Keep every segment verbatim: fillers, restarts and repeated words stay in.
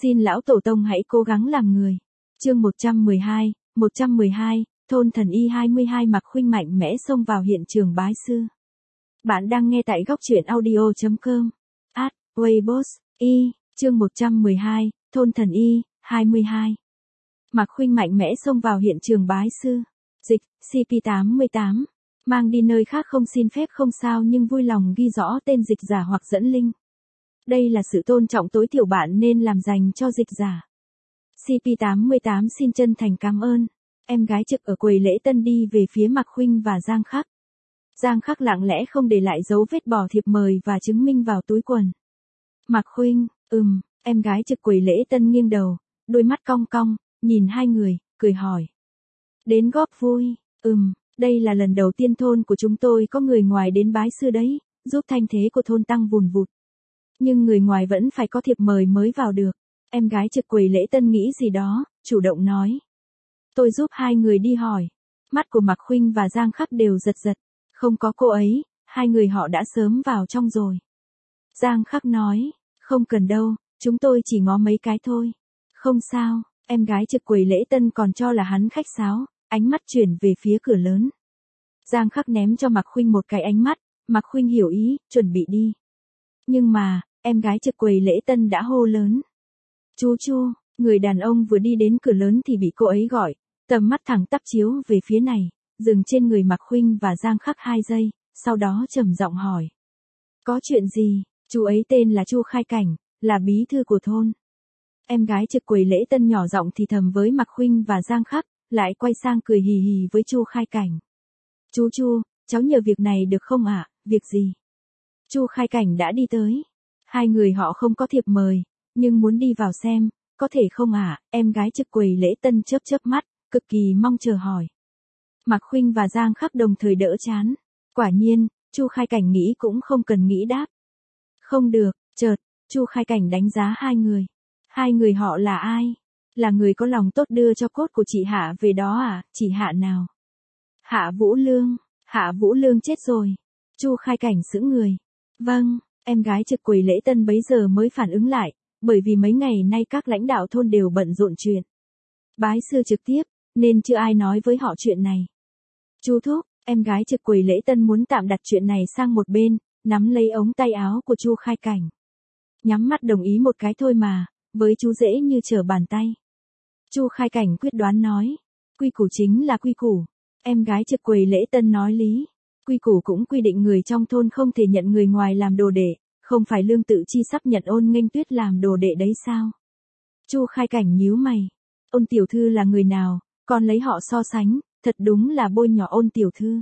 Xin lão tổ tông hãy cố gắng làm người. Chương một trăm mười hai, một trăm mười hai, thôn thần y hai mươi hai Mạc Khuynh mạnh mẽ xông vào hiện trường bái sư. Bạn đang nghe tại góc truyện audio chấm com. At Weibo y, chương một trăm mười hai, thôn thần y hai mươi hai. Mạc Khuynh mạnh mẽ xông vào hiện trường bái sư. Dịch, xê pê tám mươi tám. Mang đi nơi khác không xin phép không sao nhưng vui lòng ghi rõ tên dịch giả hoặc dẫn linh. Đây là sự tôn trọng tối thiểu bạn nên làm dành cho dịch giả. xê pê tám mươi tám xin chân thành cảm ơn. Em gái trực ở quầy lễ tân đi về phía Mạc Khuynh và Giang Khắc. Giang Khắc lặng lẽ không để lại dấu vết bỏ thiệp mời và chứng minh vào túi quần. Mạc Khuynh, ừm, em gái trực quầy lễ tân nghiêng đầu, đôi mắt cong cong, nhìn hai người, cười hỏi. Đến góp vui, ừm, đây là lần đầu tiên thôn của chúng tôi có người ngoài đến bái sư đấy, giúp thanh thế của thôn tăng vùn vụt. Nhưng người ngoài vẫn phải có thiệp mời mới vào được. Em gái trực quầy lễ tân nghĩ gì đó, chủ động nói. Tôi giúp hai người đi hỏi. Mắt của Mạc Khuynh và Giang Khắc đều giật giật. Không có cô ấy, hai người họ đã sớm vào trong rồi. Giang Khắc nói, không cần đâu, chúng tôi chỉ ngó mấy cái thôi. Không sao, em gái trực quầy lễ tân còn cho là hắn khách sáo, ánh mắt chuyển về phía cửa lớn. Giang Khắc ném cho Mạc Khuynh một cái ánh mắt, Mạc Khuynh hiểu ý, chuẩn bị đi. Nhưng mà, em gái trực quầy lễ tân đã hô lớn. Chú Chu, người đàn ông vừa đi đến cửa lớn thì bị cô ấy gọi, tầm mắt thẳng tắp chiếu về phía này, dừng trên người Mạc Khuynh và Giang Khắc hai giây, sau đó trầm giọng hỏi. Có chuyện gì? Chú ấy tên là Chu Khai Cảnh, là bí thư của thôn. Em gái trực quầy lễ tân nhỏ giọng thì thầm với Mạc Khuynh và Giang Khắc, lại quay sang cười hì hì với Chu Khai Cảnh. Chú Chu, cháu nhờ việc này được không ạ? À? Việc gì? Chu Khai Cảnh đã đi tới. Hai người họ không có thiệp mời, nhưng muốn đi vào xem, có thể không ạ? À? Em gái trực quầy lễ tân chớp chớp mắt, cực kỳ mong chờ hỏi. Mạc Khuynh và Giang Khắc đồng thời đỡ chán. Quả nhiên, Chu Khai Cảnh nghĩ cũng không cần nghĩ đáp. Không được, chợt, Chu Khai Cảnh đánh giá hai người. Hai người họ là ai? Là người có lòng tốt đưa cho cốt của chị Hạ về đó à? Chị Hạ nào? Hạ Vũ Lương. Hạ Vũ Lương chết rồi. Chu Khai Cảnh sững người. Vâng, em gái trực quầy lễ tân bấy giờ mới phản ứng lại, bởi vì mấy ngày nay các lãnh đạo thôn đều bận rộn chuyện bái sư trực tiếp, nên chưa ai nói với họ chuyện này. Chú Thúc, em gái trực quầy lễ tân muốn tạm đặt chuyện này sang một bên, nắm lấy ống tay áo của Chu Khai Cảnh. Nhắm mắt đồng ý một cái thôi mà, với chú dễ như trở bàn tay. Chu Khai Cảnh quyết đoán nói, quy củ chính là quy củ. Em gái trực quầy lễ tân nói lý. Quy củ cũng quy định người trong thôn không thể nhận người ngoài làm đồ đệ, không phải Lương Tự Chi sắp nhận Ôn Nghênh Tuyết làm đồ đệ đấy sao? Chu Khai Cảnh nhíu mày. Ôn tiểu thư là người nào, còn lấy họ so sánh, thật đúng là bôi nhỏ Ôn tiểu thư.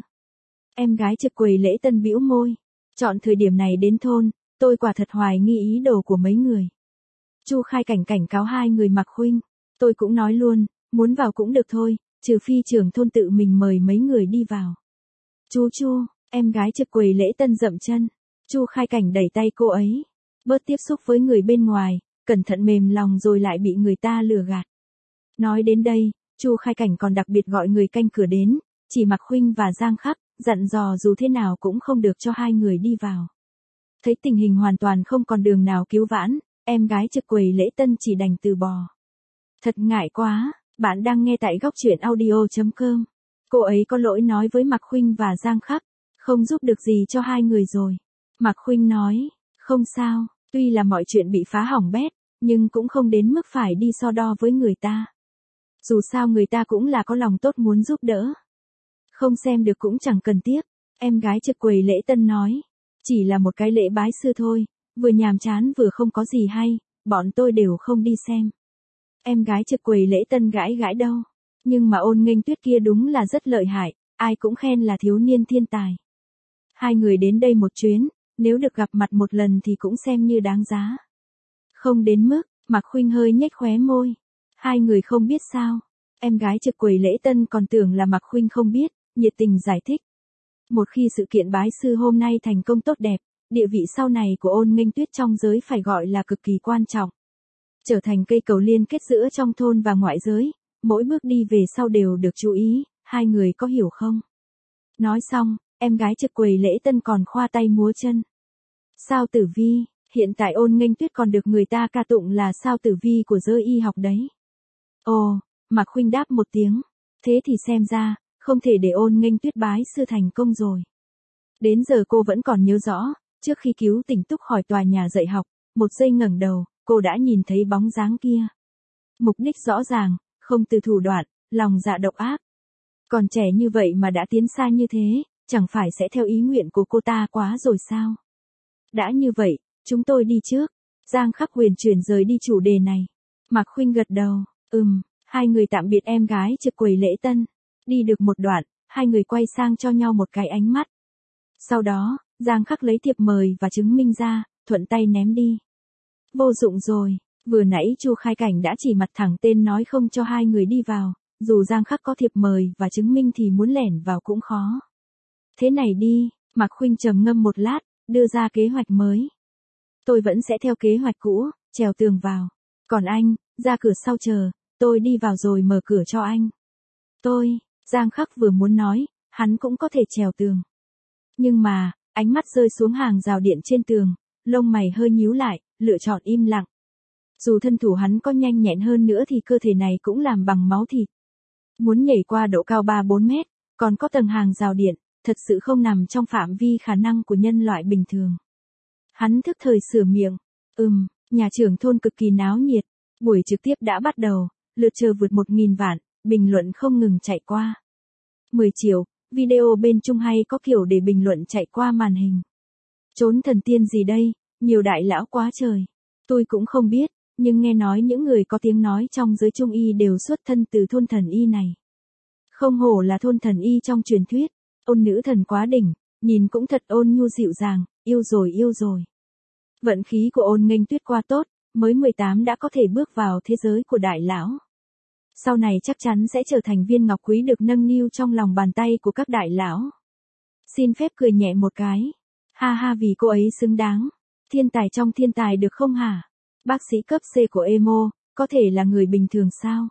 Em gái trực quầy lễ tân bĩu môi. Chọn thời điểm này đến thôn, tôi quả thật hoài nghi ý đồ của mấy người. Chu Khai Cảnh cảnh cáo hai người Mạc Khuynh. Tôi cũng nói luôn, muốn vào cũng được thôi, trừ phi trưởng thôn tự mình mời mấy người đi vào. Chú Chu, em gái trực quầy lễ tân dậm chân. Chu Khai Cảnh đẩy tay cô ấy. Bớt tiếp xúc với người bên ngoài, cẩn thận mềm lòng rồi lại bị người ta lừa gạt. Nói đến đây, Chu Khai Cảnh còn đặc biệt gọi người canh cửa đến, chỉ Mạc Khuynh và Giang Khắc, dặn dò dù thế nào cũng không được cho hai người đi vào. Thấy tình hình hoàn toàn không còn đường nào cứu vãn, em gái trực quầy lễ tân chỉ đành từ bỏ. Thật ngại quá, bạn đang nghe tại góc truyện audio chấm com. Cô ấy có lỗi nói với Mạc Khuynh và Giang Khắc, không giúp được gì cho hai người rồi. Mạc Khuynh nói, không sao, tuy là mọi chuyện bị phá hỏng bét, nhưng cũng không đến mức phải đi so đo với người ta. Dù sao người ta cũng là có lòng tốt muốn giúp đỡ. Không xem được cũng chẳng cần tiếc, em gái trực quầy lễ tân nói. Chỉ là một cái lễ bái sư thôi, vừa nhàm chán vừa không có gì hay, bọn tôi đều không đi xem. Em gái trực quầy lễ tân gãi gãi đâu. Nhưng mà Ôn Nghênh Tuyết kia đúng là rất lợi hại, ai cũng khen là thiếu niên thiên tài. Hai người đến đây một chuyến, nếu được gặp mặt một lần thì cũng xem như đáng giá. Không đến mức, Mạc Khuynh hơi nhếch khóe môi. Hai người không biết sao. Em gái trực quầy lễ tân còn tưởng là Mạc Khuynh không biết, nhiệt tình giải thích. Một khi sự kiện bái sư hôm nay thành công tốt đẹp, địa vị sau này của Ôn Nghênh Tuyết trong giới phải gọi là cực kỳ quan trọng. Trở thành cây cầu liên kết giữa trong thôn và ngoại giới. Mỗi bước đi về sau đều được chú ý, hai người có hiểu không? Nói xong, em gái trực quầy lễ tân còn khoa tay múa chân. Sao Tử Vi, Hiện tại Ôn Nghênh Tuyết còn được người ta ca tụng là sao tử vi của giới y học đấy. Ồ, Mạc Khuynh đáp một tiếng. Thế thì xem ra, không thể để Ôn Nghênh Tuyết bái sư thành công rồi. Đến giờ cô vẫn còn nhớ rõ, trước khi cứu tỉnh Túc khỏi tòa nhà dạy học, một giây ngẩng đầu, cô đã nhìn thấy bóng dáng kia. Mục đích rõ ràng, không từ thủ đoạn, lòng dạ độc ác. Còn trẻ như vậy mà đã tiến xa như thế, chẳng phải sẽ theo ý nguyện của cô ta quá rồi sao? Đã như vậy, chúng tôi đi trước. Giang Khắc Huyền chuyển rời đi chủ đề này. Mạc Khuynh gật đầu, ừm, hai người tạm biệt em gái trực quầy lễ tân. Đi được một đoạn, hai người quay sang cho nhau một cái ánh mắt. Sau đó, Giang Khắc lấy thiệp mời và chứng minh ra, thuận tay ném đi. Vô dụng rồi, vừa nãy Chu Khai Cảnh đã chỉ mặt thẳng tên nói không cho hai người đi vào, dù Giang Khắc có thiệp mời và chứng minh thì muốn lẻn vào cũng khó. Thế này đi, Mạc Khuynh trầm ngâm một lát, đưa ra kế hoạch mới. Tôi vẫn sẽ theo kế hoạch cũ, trèo tường vào. Còn anh, ra cửa sau chờ, tôi đi vào rồi mở cửa cho anh. Tôi, Giang Khắc vừa muốn nói, hắn cũng có thể trèo tường. Nhưng mà, ánh mắt rơi xuống hàng rào điện trên tường, lông mày hơi nhíu lại, lựa chọn im lặng. Dù thân thủ hắn có nhanh nhẹn hơn nữa thì cơ thể này cũng làm bằng máu thịt. Muốn nhảy qua độ cao ba bốn mét, còn có tầng hàng rào điện, thật sự không nằm trong phạm vi khả năng của nhân loại bình thường. Hắn thức thời sửa miệng, ừm, nhà trưởng thôn cực kỳ náo nhiệt, buổi trực tiếp đã bắt đầu, lượt chờ vượt một nghìn vạn, bình luận không ngừng chạy qua. mười triệu, video bên Trung hay có kiểu để bình luận chạy qua màn hình. Trốn thần tiên gì đây, nhiều đại lão quá trời. Tôi cũng không biết, nhưng nghe nói những người có tiếng nói trong giới Trung y đều xuất thân từ thôn thần y này. Không hổ là thôn thần y trong truyền thuyết, ôn nữ thần quá đỉnh, nhìn cũng thật ôn nhu dịu dàng, yêu rồi yêu rồi. Vận khí của Ôn Nghênh Tuyết qua tốt, mới mười tám đã có thể bước vào thế giới của đại lão. Sau này chắc chắn sẽ trở thành viên ngọc quý được nâng niu trong lòng bàn tay của các đại lão. Xin phép cười nhẹ một cái. Ha ha, vì cô ấy xứng đáng. Thiên tài trong thiên tài được không hả? Bác sĩ cấp C của emo, có thể là người bình thường sao?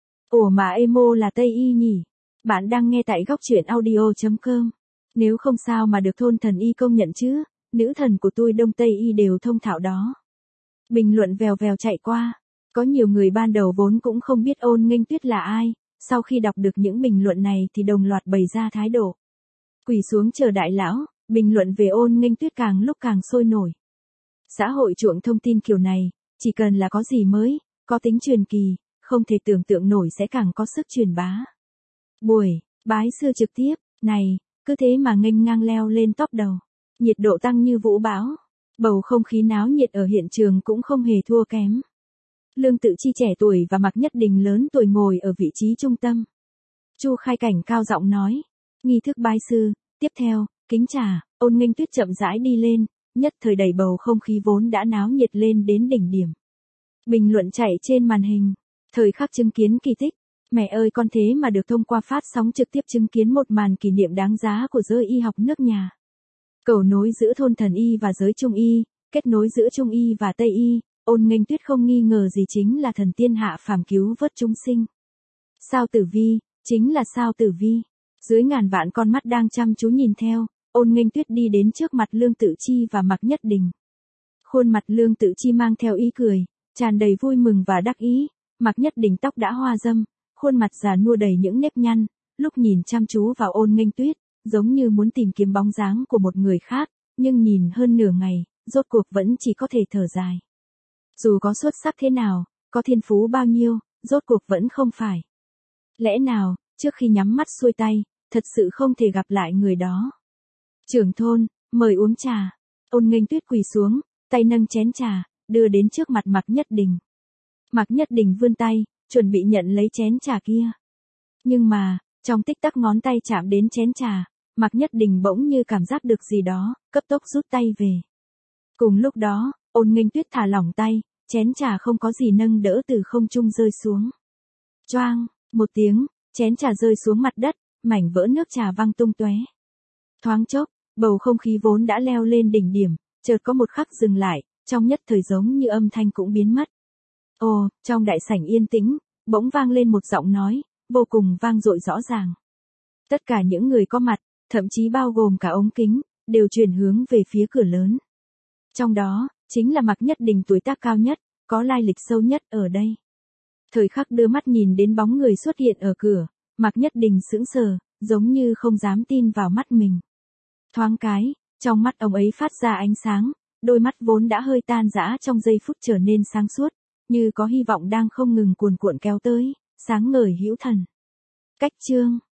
Ủa mà emo là Tây Y nhỉ? Bạn đang nghe tại góc truyện audio chấm com. Nếu không sao mà được thôn thần y công nhận chứ, nữ thần của tôi Đông Tây Y đều thông thạo đó. Bình luận vèo vèo chạy qua. Có nhiều người ban đầu vốn cũng không biết Ôn Nghênh Tuyết là ai, sau khi đọc được những bình luận này thì đồng loạt bày ra thái độ. Quỳ xuống chờ đại lão, bình luận về Ôn Nghênh Tuyết càng lúc càng sôi nổi. Xã hội chuộng thông tin kiểu này, chỉ cần là có gì mới, có tính truyền kỳ, không thể tưởng tượng nổi sẽ càng có sức truyền bá. Buổi, bái sư trực tiếp, này, cứ thế mà nghênh ngang leo lên top đầu. Nhiệt độ tăng như vũ bão. Bầu không khí náo nhiệt ở hiện trường cũng không hề thua kém. Lương Tự Chi trẻ tuổi và Mạc Nhất Đình lớn tuổi ngồi ở vị trí trung tâm. Chu Khai Cảnh cao giọng nói. Nghi thức bái sư, tiếp theo, kính trà, Ôn Nghênh Tuyết chậm rãi đi lên, nhất thời đẩy bầu không khí vốn đã náo nhiệt lên đến đỉnh điểm. Bình luận chạy trên màn hình. Thời khắc chứng kiến kỳ tích. Mẹ ơi, con thế mà được thông qua phát sóng trực tiếp chứng kiến một màn kỷ niệm đáng giá của giới y học nước nhà. Cầu nối giữa thôn thần y và giới Trung y, kết nối giữa Trung y và Tây y, Ôn Nghênh Tuyết không nghi ngờ gì chính là thần tiên hạ phàm cứu vớt chúng sinh. Sao tử vi, chính là sao tử vi. Dưới ngàn vạn con mắt đang chăm chú nhìn theo, Ôn Nghênh Tuyết đi đến trước mặt Lương Tự Chi và Mạc Nhất Đình. Khuôn mặt Lương Tự Chi mang theo ý cười, tràn đầy vui mừng và đắc ý, Mạc Nhất Đình tóc đã hoa râm, khuôn mặt già nua đầy những nếp nhăn, lúc nhìn chăm chú vào Ôn Nghênh Tuyết, giống như muốn tìm kiếm bóng dáng của một người khác, nhưng nhìn hơn nửa ngày, rốt cuộc vẫn chỉ có thể thở dài. Dù có xuất sắc thế nào, có thiên phú bao nhiêu, rốt cuộc vẫn không phải. Lẽ nào, trước khi nhắm mắt xuôi tay, thật sự không thể gặp lại người đó. Trưởng thôn, mời uống trà. Ôn Nghênh Tuyết quỳ xuống, tay nâng chén trà, đưa đến trước mặt Mạc Nhất Đình. Mạc Nhất Đình vươn tay, chuẩn bị nhận lấy chén trà kia. Nhưng mà, trong tích tắc ngón tay chạm đến chén trà, Mạc Nhất Đình bỗng như cảm giác được gì đó, cấp tốc rút tay về. Cùng lúc đó, Ôn Nghênh Tuyết thả lỏng tay, chén trà không có gì nâng đỡ từ không trung rơi xuống. Choang, một tiếng, chén trà rơi xuống mặt đất, mảnh vỡ nước trà văng tung tóe. Thoáng chốc, bầu không khí vốn đã leo lên đỉnh điểm, chợt có một khắc dừng lại, trong nhất thời giống như âm thanh cũng biến mất. Ồ, trong đại sảnh yên tĩnh, bỗng vang lên một giọng nói, vô cùng vang dội rõ ràng. Tất cả những người có mặt, thậm chí bao gồm cả ống kính, đều chuyển hướng về phía cửa lớn. Trong đó, chính là Mạc Nhất Đình tuổi tác cao nhất, có lai lịch sâu nhất ở đây. Thời khắc đưa mắt nhìn đến bóng người xuất hiện ở cửa, Mạc Nhất Đình sững sờ, giống như không dám tin vào mắt mình. Thoáng cái, trong mắt ông ấy phát ra ánh sáng, đôi mắt vốn đã hơi tan rã trong giây phút trở nên sáng suốt, như có hy vọng đang không ngừng cuồn cuộn kéo tới, sáng ngời hữu thần. Cách chương